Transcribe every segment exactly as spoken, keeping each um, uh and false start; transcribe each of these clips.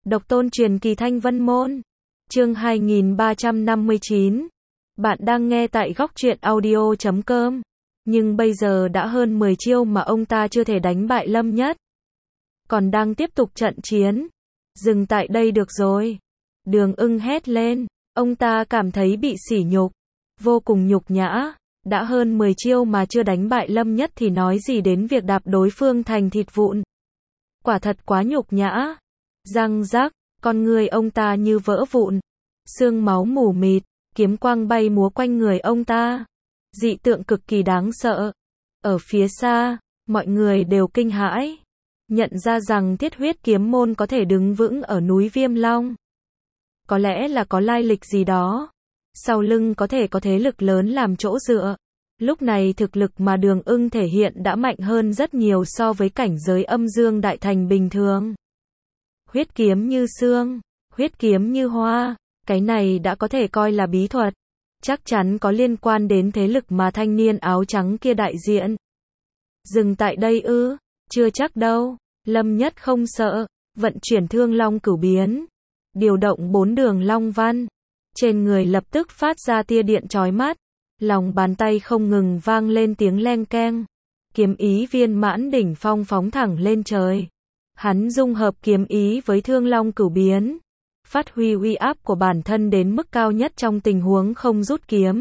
Độc tôn truyền kỳ Thanh Vân Môn. Chương hai nghìn ba trăm năm mươi chín. Bạn đang nghe tại góc truyện audio chấm com. Nhưng bây giờ đã hơn mười chiêu mà ông ta chưa thể đánh bại Lâm Nhất. Còn đang tiếp tục trận chiến. Dừng tại đây được rồi. Đường Ưng hét lên. Ông ta cảm thấy bị sỉ nhục. Vô cùng nhục nhã. Đã hơn mười chiêu mà chưa đánh bại Lâm Nhất thì nói gì đến việc đạp đối phương thành thịt vụn. Quả thật quá nhục nhã. Răng rác, con người ông ta như vỡ vụn. Xương máu mù mịt, kiếm quang bay múa quanh người ông ta. Dị tượng cực kỳ đáng sợ. Ở phía xa, mọi người đều kinh hãi. Nhận ra rằng Thiết Huyết Kiếm Môn có thể đứng vững ở núi Viêm Long. Có lẽ là có lai lịch gì đó. Sau lưng có thể có thế lực lớn làm chỗ dựa. Lúc này thực lực mà Đường Ưng thể hiện đã mạnh hơn rất nhiều so với cảnh giới âm dương đại thành bình thường. Huyết kiếm như xương, huyết kiếm như hoa, cái này đã có thể coi là bí thuật. Chắc chắn có liên quan đến thế lực mà thanh niên áo trắng kia đại diện. Dừng tại đây ư? Chưa chắc đâu. Lâm Nhất không sợ, vận chuyển Thương Long Cửu Biến, điều động bốn đường long văn, trên người lập tức phát ra tia điện chói mắt, lòng bàn tay không ngừng vang lên tiếng leng keng, kiếm ý viên mãn đỉnh phong phóng thẳng lên trời. Hắn dung hợp kiếm ý với Thương Long Cửu Biến, phát huy uy áp của bản thân đến mức cao nhất trong tình huống không rút kiếm.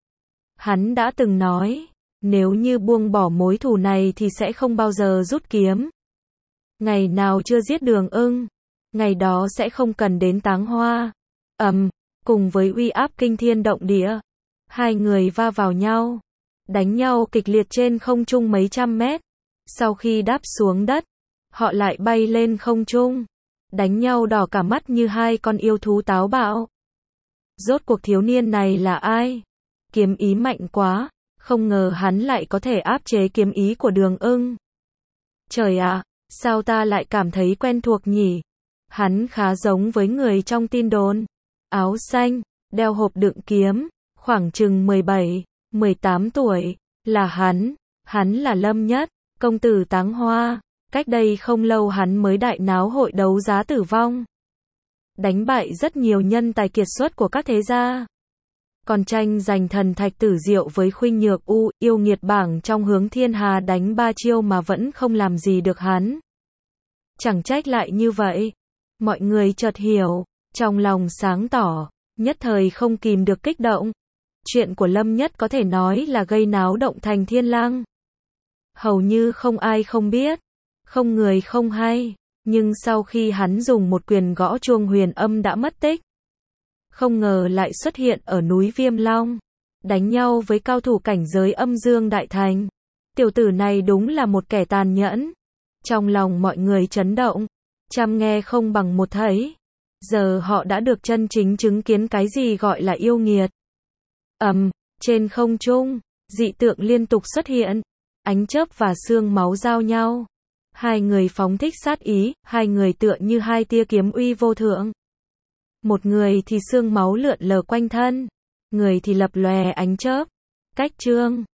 Hắn đã từng nói, nếu như buông bỏ mối thù này thì sẽ không bao giờ rút kiếm. Ngày nào chưa giết Đường Ưng, ngày đó sẽ không cần đến táng hoa. Ầm, cùng với uy áp kinh thiên động địa, hai người va vào nhau, đánh nhau kịch liệt trên không trung mấy trăm mét. Sau khi đáp xuống đất, họ lại bay lên không trung, đánh nhau đỏ cả mắt như hai con yêu thú táo bạo. Rốt cuộc thiếu niên này là ai? Kiếm ý mạnh quá, không ngờ hắn lại có thể áp chế kiếm ý của Đường Ưng. Trời ạ, sao ta lại cảm thấy quen thuộc nhỉ? Hắn khá giống với người trong tin đồn. Áo xanh, đeo hộp đựng kiếm, khoảng chừng mười bảy, mười tám tuổi, là hắn, hắn là Lâm Nhất, công tử táng hoa. Cách đây không lâu hắn mới đại náo hội đấu giá tử vong, đánh bại rất nhiều nhân tài kiệt xuất của các thế gia. Còn tranh giành thần thạch tử diệu với Khuynh Nhược U, yêu nghiệt bảng trong Hướng Thiên Hà đánh ba chiêu mà vẫn không làm gì được hắn. Chẳng trách lại như vậy. Mọi người chợt hiểu, trong lòng sáng tỏ, nhất thời không kìm được kích động. Chuyện của Lâm Nhất có thể nói là gây náo động thành thiên lang. Hầu như không ai không biết, không người không hay, nhưng sau khi hắn dùng một quyền gõ chuông huyền âm đã mất tích. Không ngờ lại xuất hiện ở núi Viêm Long, đánh nhau với cao thủ cảnh giới âm dương đại thành. Tiểu tử này đúng là một kẻ tàn nhẫn. Trong lòng mọi người chấn động, trăm nghe không bằng một thấy. Giờ họ đã được chân chính chứng kiến cái gì gọi là yêu nghiệt. Ầm, trên không trung, dị tượng liên tục xuất hiện, ánh chớp và xương máu giao nhau. Hai người phóng thích sát ý, hai người tựa như hai tia kiếm uy vô thượng. Một người thì xương máu lượn lờ quanh thân, người thì lập lòe ánh chớp. Cách chương